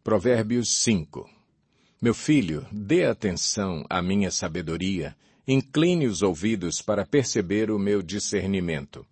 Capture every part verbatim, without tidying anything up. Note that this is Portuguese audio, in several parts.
Provérbios cinco. Meu filho, dê atenção à minha sabedoria, incline os ouvidos para perceber o meu discernimento.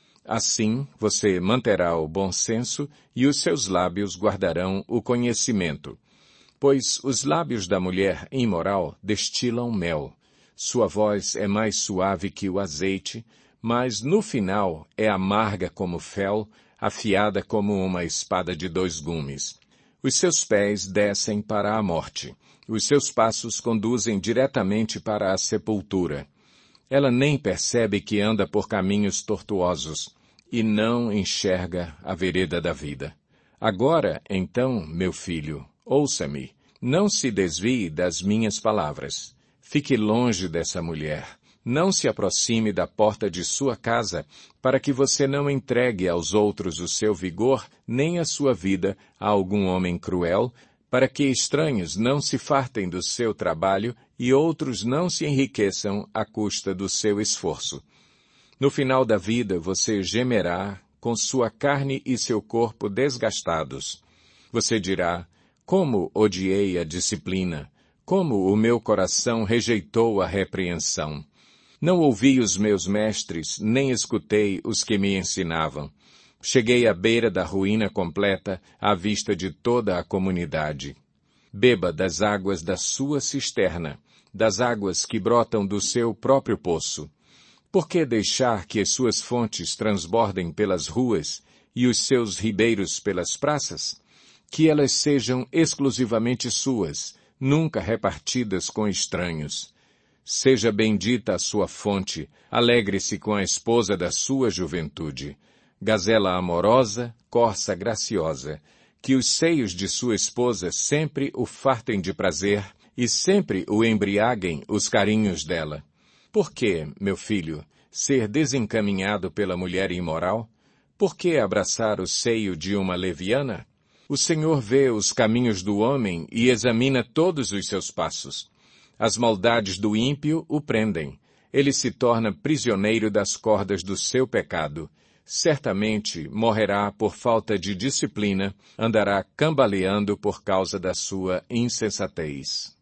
Assim, você manterá o bom senso e os seus lábios guardarão o conhecimento. Pois os lábios da mulher imoral destilam mel. Sua voz é mais suave que o azeite, mas no final é amarga como fel, afiada como uma espada de dois gumes. Os seus pés descem para a morte. Os seus passos conduzem diretamente para a sepultura. Ela nem percebe que anda por caminhos tortuosos e não enxerga a vereda da vida. Agora, então, meu filho, ouça-me. Não se desvie das minhas palavras. Fique longe dessa mulher. Não se aproxime da porta de sua casa, para que você não entregue aos outros o seu vigor, nem a sua vida a algum homem cruel, para que estranhos não se fartem do seu trabalho e outros não se enriqueçam à custa do seu esforço. No final da vida você gemerá, com sua carne e seu corpo desgastados. Você dirá, como odiei a disciplina, como o meu coração rejeitou a repreensão. Não ouvi os meus mestres, nem escutei os que me ensinavam. Cheguei à beira da ruína completa, à vista de toda a comunidade. Beba das águas da sua cisterna, das águas que brotam do seu próprio poço. Por que deixar que as suas fontes transbordem pelas ruas e os seus ribeiros pelas praças? Que elas sejam exclusivamente suas, nunca repartidas com estranhos. Seja bendita a sua fonte, alegre-se com a esposa da sua juventude. Gazela amorosa, corça graciosa, que os seios de sua esposa sempre o fartem de prazer e sempre o embriaguem os carinhos dela. Por que, meu filho, ser desencaminhado pela mulher imoral? Por que abraçar o seio de uma leviana? O Senhor vê os caminhos do homem e examina todos os seus passos. As maldades do ímpio o prendem. Ele se torna prisioneiro das cordas do seu pecado. Certamente morrerá por falta de disciplina, andará cambaleando por causa da sua insensatez.